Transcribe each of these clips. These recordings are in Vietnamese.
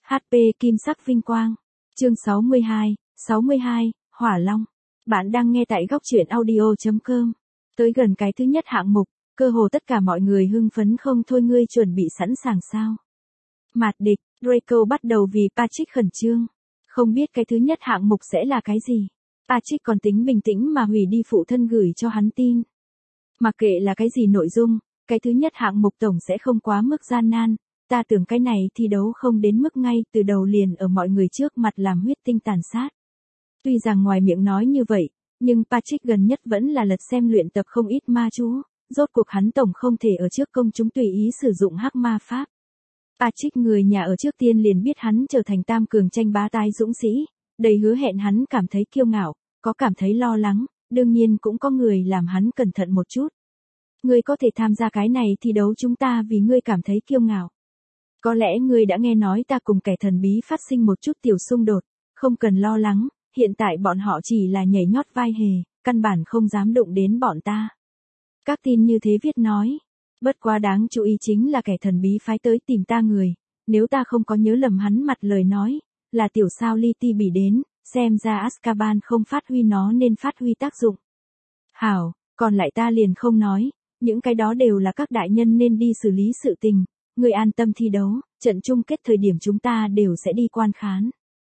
HP Kim sắc vinh quang. Chương 62, Hỏa Long. Bạn đang nghe tại góc truyện audio.com. Tới gần cái thứ nhất hạng mục, cơ hồ tất cả mọi người hưng phấn không thôi. Ngươi chuẩn bị sẵn sàng sao? Mạt địch, Draco bắt đầu vì Patrick khẩn trương. Không biết cái thứ nhất hạng mục sẽ là cái gì. Patrick còn tính bình tĩnh mà hủy đi phụ thân gửi cho hắn tin. Mặc kệ là cái gì nội dung, cái thứ nhất hạng mục tổng sẽ không quá mức gian nan. Ta tưởng cái này thi đấu không đến mức ngay từ đầu liền ở mọi người trước mặt làm huyết tinh tàn sát. Tuy rằng ngoài miệng nói như vậy, nhưng Patrick gần nhất vẫn là lật xem luyện tập không ít ma chú, rốt cuộc hắn tổng không thể ở trước công chúng tùy ý sử dụng hắc ma pháp. Patrick người nhà ở trước tiên liền biết hắn trở thành tam cường tranh bá tái dũng sĩ, đầy hứa hẹn. Hắn cảm thấy kiêu ngạo, có cảm thấy lo lắng, đương nhiên cũng có người làm hắn cẩn thận một chút. Ngươi có thể tham gia cái này thi đấu chúng ta vì ngươi cảm thấy kiêu ngạo. Có lẽ ngươi đã nghe nói ta cùng kẻ thần bí phát sinh một chút tiểu xung đột, không cần lo lắng, hiện tại bọn họ chỉ là nhảy nhót vai hề, căn bản không dám đụng đến bọn ta. Các tin như thế viết nói, bất quá đáng chú ý chính là kẻ thần bí phái tới tìm ta người, nếu ta không có nhớ lầm hắn mặt lời nói, là tiểu sao Li Ti bị đến, xem ra Azkaban không phát huy nó nên phát huy tác dụng. Hảo, còn lại ta liền không nói, những cái đó đều là các đại nhân nên đi xử lý sự tình. Người an tâm thi đấu, trận chung kết thời điểm chúng ta đều sẽ đi quan khán.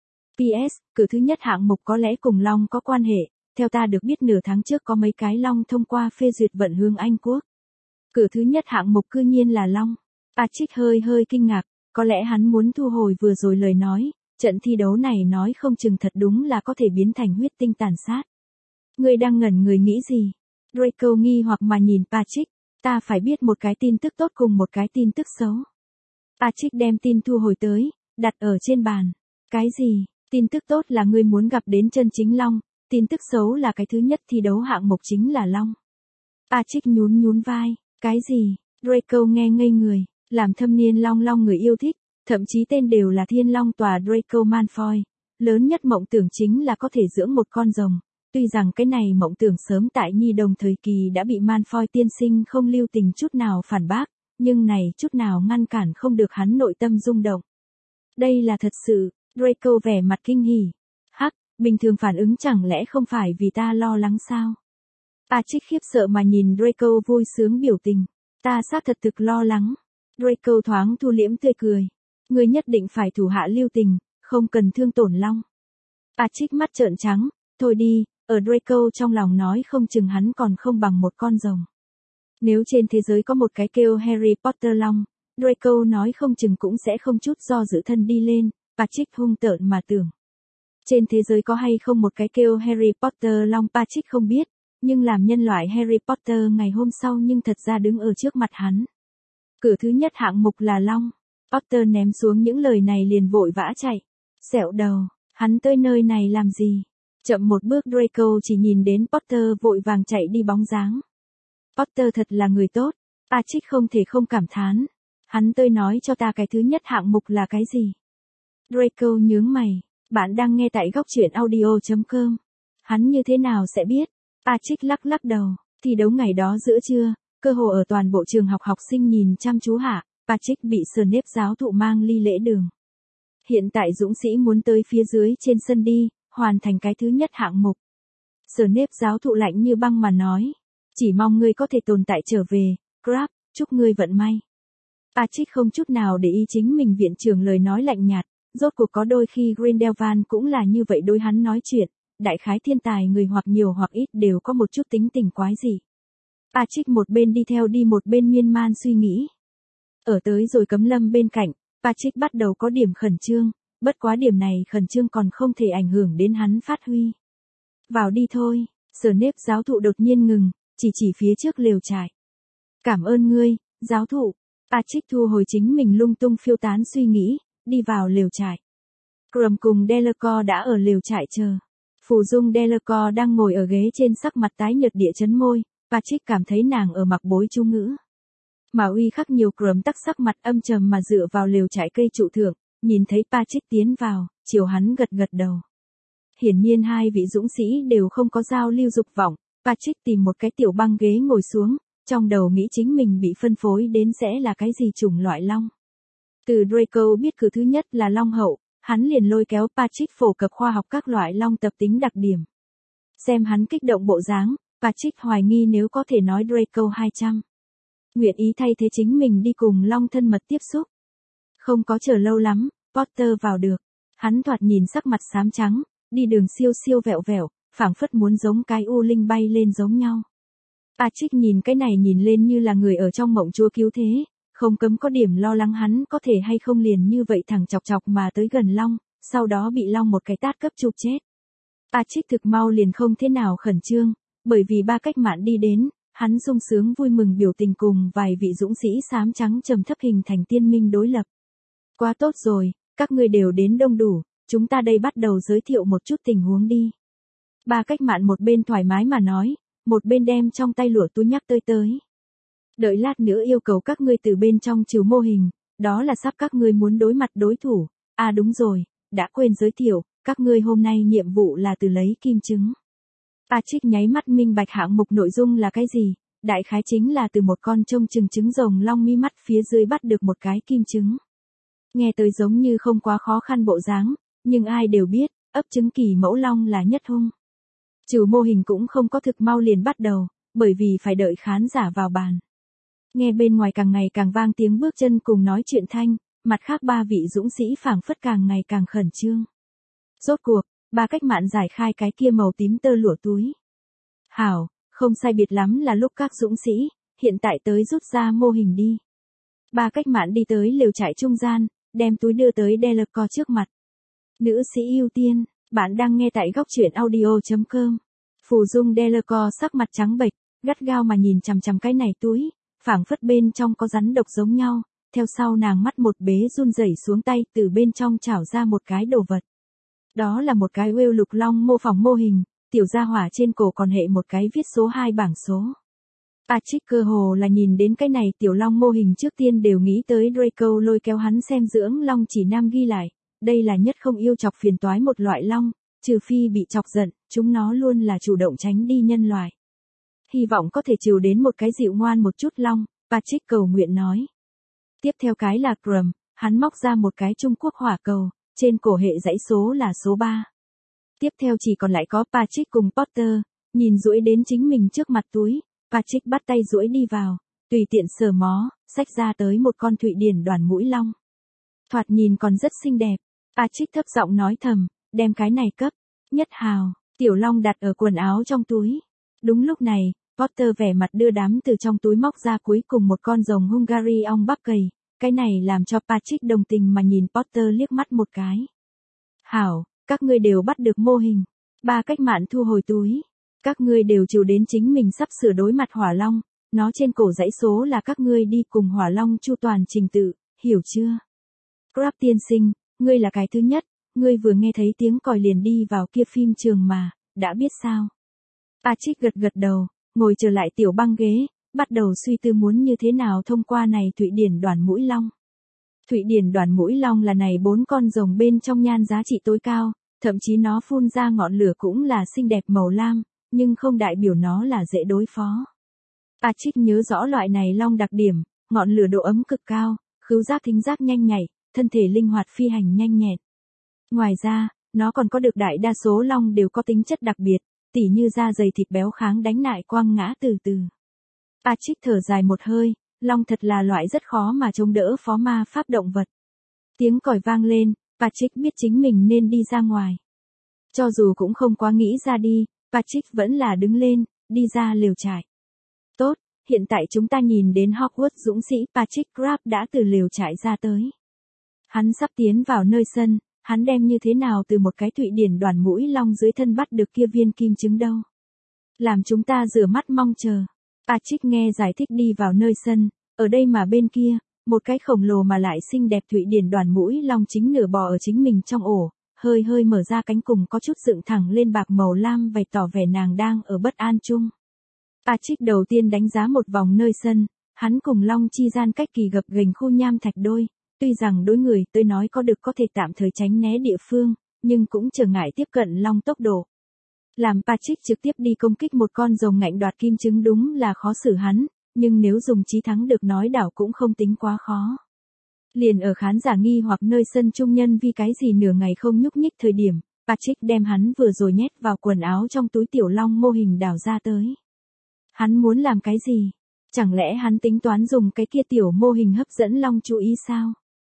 PS, cử thứ nhất hạng mục có lẽ cùng Long có quan hệ, theo ta được biết nửa tháng trước có mấy cái Long thông qua phê duyệt vận hướng Anh Quốc. Cử thứ nhất hạng mục cư nhiên là Long. Patrick hơi kinh ngạc, có lẽ hắn muốn thu hồi vừa rồi lời nói, trận thi đấu này nói không chừng thật đúng là có thể biến thành huyết tinh tàn sát. Người đang ngẩn người nghĩ gì? Draco nghi hoặc mà nhìn Patrick. Ta phải biết một cái tin tức tốt cùng một cái tin tức xấu. Patrick đem tin thu hồi tới, đặt ở trên bàn. Cái gì? Tin tức tốt là ngươi muốn gặp đến chân chính Long, tin tức xấu là cái thứ nhất thi đấu hạng mục chính là Long. Patrick nhún vai, cái gì? Draco nghe ngây người, làm thâm niên Long người yêu thích, thậm chí tên đều là Thiên Long tòa Draco Malfoy, lớn nhất mộng tưởng chính là có thể dưỡng một con rồng. Tuy rằng cái này mộng tưởng sớm tại nhi đồng thời kỳ đã bị Malfoy tiên sinh không lưu tình chút nào phản bác, nhưng này chút nào ngăn cản không được hắn nội tâm rung động. Đây là thật sự, Draco vẻ mặt kinh hỉ. Hắc, bình thường phản ứng chẳng lẽ không phải vì ta lo lắng sao? Patrick khiếp sợ mà nhìn Draco vui sướng biểu tình. Ta xác thật thực lo lắng. Draco thoáng thu liễm tươi cười. Ngươi nhất định phải thủ hạ lưu tình, không cần thương tổn Long. Patrick mắt trợn trắng, thôi đi. Ở Draco trong lòng nói không chừng hắn còn không bằng một con rồng. Nếu trên thế giới có một cái kêu Harry Potter Long, Draco nói không chừng cũng sẽ không chút do dự thân đi lên, Patrick hung tợn mà tưởng. Trên thế giới có hay không một cái kêu Harry Potter Long Patrick không biết, nhưng làm nhân loại Harry Potter ngày hôm sau nhưng thật ra đứng ở trước mặt hắn. Cửa thứ nhất hạng mục là Long. Potter ném xuống những lời này liền vội vã chạy. Xẹo đầu, hắn tới nơi này làm gì? Chậm một bước Draco chỉ nhìn đến Potter vội vàng chạy đi bóng dáng. Potter thật là người tốt, Patrick không thể không cảm thán. Hắn tới nói cho ta cái thứ nhất hạng mục là cái gì? Draco nhướng mày, bạn đang nghe tại góc truyện audio.com. Hắn như thế nào sẽ biết? Patrick lắc đầu, thi đấu ngày đó giữa trưa, cơ hồ ở toàn bộ trường học học sinh nhìn chăm chú hạ, Patrick bị Snape giáo thụ mang ly lễ đường. Hiện tại dũng sĩ muốn tới phía dưới trên sân đi, hoàn thành cái thứ nhất hạng mục. Snape giáo thụ lạnh như băng mà nói, chỉ mong ngươi có thể tồn tại trở về, Crabbe, chúc ngươi vận may. Patrick không chút nào để ý chính mình viện trưởng lời nói lạnh nhạt, rốt cuộc có đôi khi Grindelwald cũng là như vậy đối hắn nói chuyện, đại khái thiên tài người hoặc nhiều hoặc ít đều có một chút tính tình quái dị. Patrick một bên đi theo đi một bên miên man suy nghĩ. Ở tới rồi cấm lâm bên cạnh, Patrick bắt đầu có điểm khẩn trương. Bất quá điểm này khẩn trương còn không thể ảnh hưởng đến hắn phát huy. Vào đi thôi, Snape giáo thụ đột nhiên ngừng, chỉ phía trước lều trại. Cảm ơn ngươi, giáo thụ. Patrick thu hồi chính mình lung tung phiêu tán suy nghĩ, đi vào lều trại. Krum cùng Delacour đã ở lều trại chờ. Phù dung Delacour đang ngồi ở ghế trên sắc mặt tái nhợt địa chấn môi, Patrick cảm thấy nàng ở mặc bối chú ngữ. Mà uy khắc nhiều Krum tắc sắc mặt âm trầm mà dựa vào lều trại cây trụ thượng. Nhìn thấy Patrick tiến vào, chiều hắn gật đầu. Hiển nhiên hai vị dũng sĩ đều không có giao lưu dục vọng, Patrick tìm một cái tiểu băng ghế ngồi xuống, trong đầu nghĩ chính mình bị phân phối đến sẽ là cái gì chủng loại Long. Từ Draco biết cử thứ nhất là long hậu, hắn liền lôi kéo Patrick phổ cập khoa học các loại long tập tính đặc điểm. Xem hắn kích động bộ dáng, Patrick hoài nghi nếu có thể nói Draco 200. Nguyện ý thay thế chính mình đi cùng long thân mật tiếp xúc. Không có chờ lâu lắm, Potter vào được. Hắn thoạt nhìn sắc mặt xám trắng, đi đường siêu siêu vẹo vẹo, phảng phất muốn giống cái u linh bay lên giống nhau. Patrick nhìn cái này nhìn lên như là người ở trong mộng chúa cứu thế, không cấm có điểm lo lắng hắn có thể hay không liền như vậy thẳng chọc chọc mà tới gần long, sau đó bị long một cái tát cấp chụp chết. Patrick thực mau liền không thế nào khẩn trương, bởi vì ba cách mạng đi đến, hắn sung sướng vui mừng biểu tình cùng vài vị dũng sĩ xám trắng trầm thấp hình thành tiên minh đối lập. Quá tốt rồi, các ngươi đều đến đông đủ, chúng ta đây bắt đầu giới thiệu một chút tình huống đi. Ba cách mạng một bên thoải mái mà nói, một bên đem trong tay lụa túi nhắc tới. Đợi lát nữa yêu cầu các ngươi từ bên trong trừ mô hình, đó là sắp các ngươi muốn đối mặt đối thủ. À đúng rồi, đã quên giới thiệu, các ngươi hôm nay nhiệm vụ là từ lấy kim trứng. Patrick nháy mắt minh bạch hạng mục nội dung là cái gì, đại khái chính là từ một con trông chừng trứng rồng long mi mắt phía dưới bắt được một cái kim trứng. Nghe tới giống như không quá khó khăn bộ dáng, nhưng ai đều biết, ấp trứng kỳ mẫu long là nhất hung. Trừ mô hình cũng không có thực mau liền bắt đầu, bởi vì phải đợi khán giả vào bàn. Nghe bên ngoài càng ngày càng vang tiếng bước chân cùng nói chuyện thanh, mặt khác ba vị dũng sĩ phảng phất càng ngày càng khẩn trương. Rốt cuộc, ba cách mạng giải khai cái kia màu tím tơ lụa túi. Hảo, không sai biệt lắm là lúc các dũng sĩ, hiện tại tới rút ra mô hình đi. Ba cách mạng đi tới lều trại trung gian, đem túi đưa tới Delacour trước mặt. Nữ sĩ ưu tiên, bạn đang nghe tại góc truyện audio.com. Phù Dung Delacour sắc mặt trắng bệch, gắt gao mà nhìn chằm chằm cái này túi, phảng phất bên trong có rắn độc giống nhau, theo sau nàng mắt một bế run rẩy xuống tay từ bên trong chảo ra một cái đồ vật. Đó là một cái whale lục long mô phỏng mô hình, tiểu gia hỏa trên cổ còn hệ một cái viết số 2 bảng số. Patrick cơ hồ là nhìn đến cái này tiểu long mô hình trước tiên đều nghĩ tới Draco lôi kéo hắn xem dưỡng long chỉ nam ghi lại, đây là nhất không yêu chọc phiền toái một loại long, trừ phi bị chọc giận, chúng nó luôn là chủ động tránh đi nhân loại. Hy vọng có thể trừ đến một cái dịu ngoan một chút long, Patrick cầu nguyện nói. Tiếp theo cái là Grum, hắn móc ra một cái Trung Quốc hỏa cầu, trên cổ hệ dãy số là số 3. Tiếp theo chỉ còn lại có Patrick cùng Potter, nhìn duỗi đến chính mình trước mặt túi, Patrick bắt tay duỗi đi vào, tùy tiện sờ mó, xách ra tới một con Thụy Điển đoàn mũi long. Thoạt nhìn còn rất xinh đẹp, Patrick thấp giọng nói thầm, đem cái này cấp, nhất hào, tiểu long đặt ở quần áo trong túi. Đúng lúc này, Potter vẻ mặt đưa đám từ trong túi móc ra cuối cùng một con rồng Hungary ong bắp cầy, cái này làm cho Patrick đồng tình mà nhìn Potter liếc mắt một cái. Hảo, các ngươi đều bắt được mô hình, ba cách mạng thu hồi túi. Các ngươi đều chịu đến chính mình sắp sửa đối mặt hỏa long, nó trên cổ dãy số là các ngươi đi cùng hỏa long chu toàn trình tự, hiểu chưa? Crab tiên sinh, ngươi là cái thứ nhất, ngươi vừa nghe thấy tiếng còi liền đi vào kia phim trường mà, đã biết sao? Patrick gật gật đầu, ngồi trở lại tiểu băng ghế, bắt đầu suy tư muốn như thế nào thông qua này Thụy Điển đoàn mũi long. Thụy Điển đoàn mũi long là này 4 con rồng bên trong nhan giá trị tối cao, thậm chí nó phun ra ngọn lửa cũng là xinh đẹp màu lam, nhưng không đại biểu nó là dễ đối phó. Patrick nhớ rõ loại này long đặc điểm, ngọn lửa độ ấm cực cao, khứu giác thính giác nhanh nhạy, thân thể linh hoạt phi hành nhanh nhẹn. Ngoài ra, nó còn có được đại đa số long đều có tính chất đặc biệt, tỉ như da dày thịt béo kháng đánh nại quang ngã từ từ. Patrick thở dài một hơi, long thật là loại rất khó mà chống đỡ phó ma pháp động vật. Tiếng còi vang lên, Patrick biết chính mình nên đi ra ngoài. Cho dù cũng không quá nghĩ ra đi, Patrick vẫn là đứng lên, đi ra lều trại. Tốt, hiện tại chúng ta nhìn đến Hogwarts dũng sĩ Patrick Crabbe đã từ lều trại ra tới. Hắn sắp tiến vào nơi sân, hắn đem như thế nào từ một cái Thụy Điển đoàn mũi long dưới thân bắt được kia viên kim trứng đâu. Làm chúng ta rửa mắt mong chờ. Patrick nghe giải thích đi vào nơi sân, ở đây mà bên kia, một cái khổng lồ mà lại xinh đẹp Thụy Điển đoàn mũi long chính nửa bò ở chính mình trong ổ, hơi hơi mở ra cánh cùng có chút dựng thẳng lên bạc màu lam bày tỏ vẻ nàng đang ở bất an chung. Patrick đầu tiên đánh giá một vòng nơi sân, hắn cùng long chi gian cách kỳ gập ghềnh khu nham thạch đôi, tuy rằng đối người tới nói có được có thể tạm thời tránh né địa phương, nhưng cũng trở ngại tiếp cận long tốc độ. Làm Patrick trực tiếp đi công kích một con rồng ngạnh đoạt kim trứng đúng là khó xử hắn, nhưng nếu dùng trí thắng được nói đảo cũng không tính quá khó. Liền ở khán giả nghi hoặc nơi sân trung nhân vì cái gì nửa ngày không nhúc nhích thời điểm, Patrick đem hắn vừa rồi nhét vào quần áo trong túi tiểu long mô hình đào ra tới. Hắn muốn làm cái gì? Chẳng lẽ hắn tính toán dùng cái kia tiểu mô hình hấp dẫn long chú ý sao?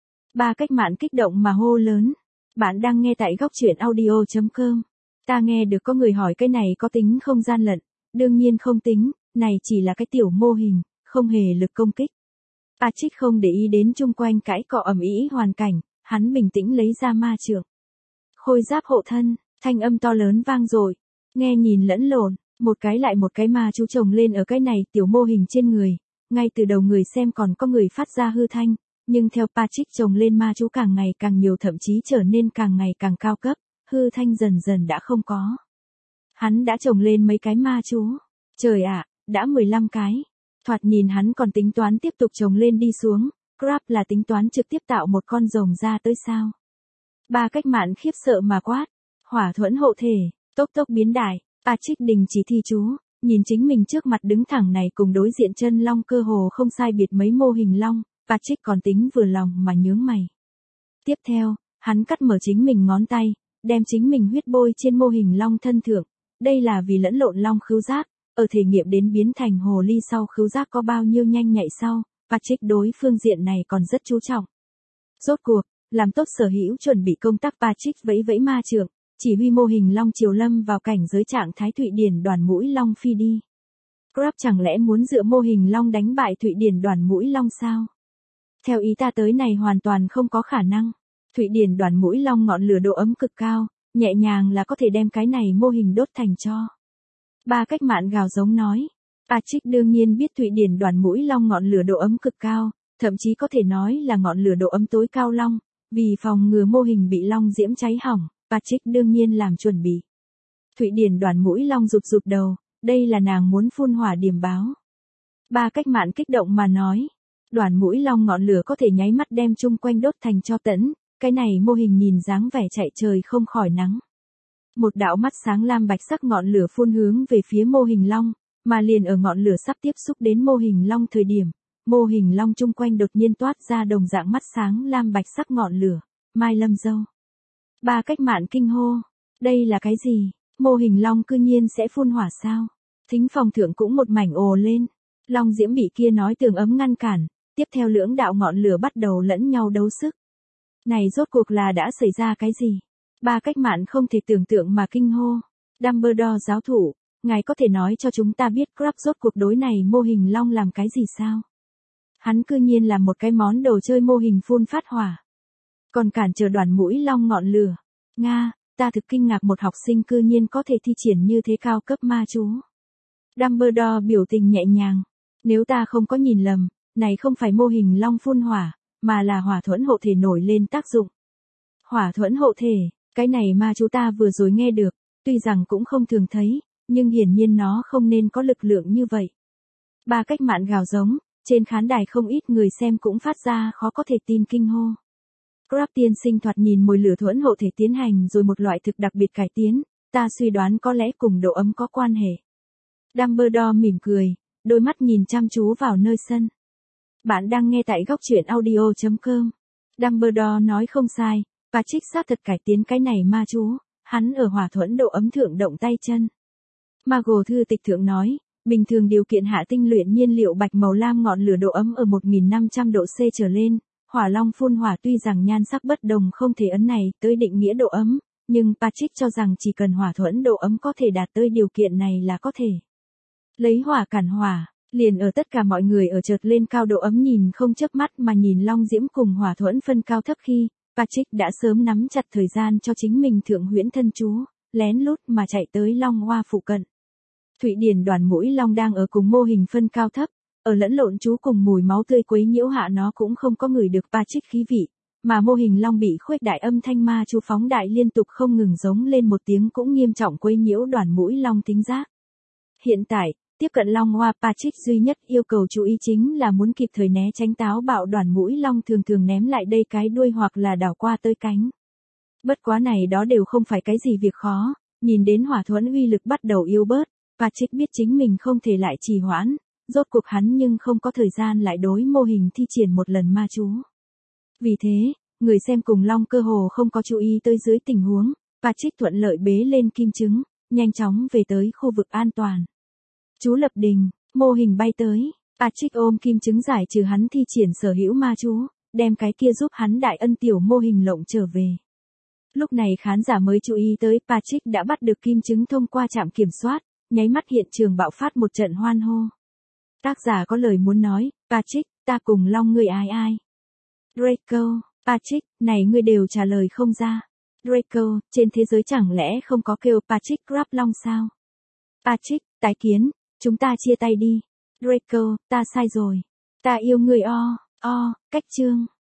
Ba Cách Mạn kích động mà hô lớn. Bạn đang nghe tại góc truyện audio.com. Ta nghe được có người hỏi cái này có tính không gian lận. Đương nhiên không tính, này chỉ là cái tiểu mô hình, không hề lực công kích. Patrick không để ý đến chung quanh cãi cọ ầm ĩ hoàn cảnh, hắn bình tĩnh lấy ra ma trượng. Khôi giáp hộ thân, thanh âm to lớn vang dội, nghe nhìn lẫn lộn, một cái lại một cái ma chú chồng lên ở cái này tiểu mô hình trên người, ngay từ đầu người xem còn có người phát ra hư thanh, nhưng theo Patrick chồng lên ma chú càng ngày càng nhiều, thậm chí trở nên càng ngày càng cao cấp, hư thanh dần dần đã không có. Hắn đã chồng lên mấy cái ma chú, trời ạ, đã 15 cái. Thoạt nhìn hắn còn tính toán tiếp tục chồng lên đi xuống, Crab là tính toán trực tiếp tạo một con rồng ra tới sao. Ba Cách Mạn khiếp sợ mà quát, hỏa thuẫn hộ thể, tốc tốc biến đại. Patrick đình chỉ thi chú, nhìn chính mình trước mặt đứng thẳng này cùng đối diện chân long cơ hồ không sai biệt mấy mô hình long, Patrick còn tính vừa lòng mà nhướng mày. Tiếp theo, hắn cắt mở chính mình ngón tay, đem chính mình huyết bôi trên mô hình long thân thượng, đây là vì lẫn lộn long khứu giác, ở thể nghiệm đến biến thành hồ ly sau khứu giác có bao nhiêu nhanh nhạy sau, Patrick đối phương diện này còn rất chú trọng. Rốt cuộc, làm tốt sở hữu chuẩn bị công tác, Patrick vẫy vẫy ma trượng, chỉ huy mô hình long chiều lâm vào cảnh giới trạng thái Thụy Điển đoàn mũi long phi đi. Crab chẳng lẽ muốn dựa mô hình long đánh bại Thụy Điển đoàn mũi long sao? Theo ý ta tới này hoàn toàn không có khả năng. Thụy Điển đoàn mũi long ngọn lửa độ ấm cực cao, nhẹ nhàng là có thể đem cái này mô hình đốt thành tro. Ba Cách Mạn gào giống nói. Patrick đương nhiên biết Thụy Điển đoàn mũi long ngọn lửa độ ấm cực cao, thậm chí có thể nói là ngọn lửa độ ấm tối cao long, vì phòng ngừa mô hình bị long diễm cháy hỏng, Patrick đương nhiên làm chuẩn bị. Thụy Điển đoàn mũi long rụt rụt đầu, đây là nàng muốn phun hỏa điểm báo. Ba Cách Mạn kích động mà nói, đoàn mũi long ngọn lửa có thể nháy mắt đem chung quanh đốt thành tro tẫn, cái này mô hình nhìn dáng vẻ chạy trời không khỏi nắng. Một đạo mắt sáng lam bạch sắc ngọn lửa phun hướng về phía mô hình long, mà liền ở ngọn lửa sắp tiếp xúc đến mô hình long thời điểm, mô hình long chung quanh đột nhiên toát ra đồng dạng mắt sáng lam bạch sắc ngọn lửa, Mai Lâm Dâu. Ba Cách Mạn kinh hô, đây là cái gì, mô hình long cư nhiên sẽ phun hỏa sao? Thính phòng thượng cũng một mảnh ồ lên, long diễm bị kia nói tường ấm ngăn cản, tiếp theo lưỡng đạo ngọn lửa bắt đầu lẫn nhau đấu sức. Này rốt cuộc là đã xảy ra cái gì? Ba Cách Mạn không thể tưởng tượng mà kinh hô. Dumbledore giáo thủ, ngài có thể nói cho chúng ta biết Crab rốt cuộc đối này mô hình long làm cái gì sao? Hắn cư nhiên làm một cái món đồ chơi mô hình phun phát hỏa. Còn cản trở đoàn mũi long ngọn lửa. Nga, ta thực kinh ngạc một học sinh cư nhiên có thể thi triển như thế cao cấp ma chú. Dumbledore biểu tình nhẹ nhàng. Nếu ta không có nhìn lầm, này không phải mô hình long phun hỏa, mà là hỏa thuẫn hộ thể nổi lên tác dụng. Hỏa thuẫn hộ thể, cái này ma chú ta vừa rồi nghe được, tuy rằng cũng không thường thấy, nhưng hiển nhiên nó không nên có lực lượng như vậy. Ba Cách Mạn gào giống, trên khán đài không ít người xem cũng phát ra khó có thể tin kinh hô. Crab tiên sinh thoạt nhìn mồi lửa thuẫn hộ thể tiến hành rồi một loại thực đặc biệt cải tiến, ta suy đoán có lẽ cùng độ ấm có quan hệ. Dumbledore mỉm cười, đôi mắt nhìn chăm chú vào nơi sân. Bạn đang nghe tại góc truyện audio.com. Dumbledore nói không sai, Patrick xác thật cải tiến cái này ma chú, hắn ở hỏa thuẫn độ ấm thượng động tay chân. Mago thư tịch thượng nói, bình thường điều kiện hạ tinh luyện nhiên liệu bạch màu lam ngọn lửa độ ấm ở 1500 độ C trở lên, hỏa long phun hỏa tuy rằng nhan sắc bất đồng không thể ấn này tới định nghĩa độ ấm, nhưng Patrick cho rằng chỉ cần hỏa thuẫn độ ấm có thể đạt tới điều kiện này là có thể. Lấy hỏa cản hỏa, liền ở tất cả mọi người ở chợt lên cao độ ấm nhìn không chớp mắt mà nhìn long diễm cùng hỏa thuẫn phân cao thấp khi, Patrick đã sớm nắm chặt thời gian cho chính mình thượng huyễn thân chú, lén lút mà chạy tới long hoa phụ cận. Thụy Điển đoàn mũi long đang ở cùng mô hình phân cao thấp, ở lẫn lộn chú cùng mùi máu tươi quấy nhiễu hạ nó cũng không có ngửi được Patrick khí vị, mà mô hình long bị khuếch đại âm thanh ma chú phóng đại liên tục không ngừng giống lên một tiếng cũng nghiêm trọng quấy nhiễu đoàn mũi long tính giác. Hiện tại, tiếp cận long hoa Patrick duy nhất yêu cầu chú ý chính là muốn kịp thời né tránh táo bạo đoàn mũi long thường thường ném lại đây cái đuôi hoặc là đảo qua tới cánh. Bất quá này đó đều không phải cái gì việc khó, nhìn đến hỏa thuẫn uy lực bắt đầu yếu bớt, Patrick biết chính mình không thể lại trì hoãn, rốt cuộc hắn nhưng không có thời gian lại đối mô hình thi triển một lần ma chú. Vì thế, người xem cùng Long cơ hồ không có chú ý tới dưới tình huống, Patrick thuận lợi bế lên kim trứng, nhanh chóng về tới khu vực an toàn. Chú lập đình, mô hình bay tới, Patrick ôm kim trứng giải trừ hắn thi triển sở hữu ma chú, đem cái kia giúp hắn đại ân tiểu mô hình lộng trở về. Lúc này khán giả mới chú ý tới Patrick đã bắt được kim trứng thông qua trạm kiểm soát, nháy mắt hiện trường bạo phát một trận hoan hô. Tác giả có lời muốn nói, Patrick, ta cùng Long ngươi ai ai. Draco, Patrick, này ngươi đều trả lời không ra. Draco, trên thế giới chẳng lẽ không có kêu Patrick Grab Long sao? Patrick, tái kiến, chúng ta chia tay đi. Draco, ta sai rồi. Ta yêu người cách chương.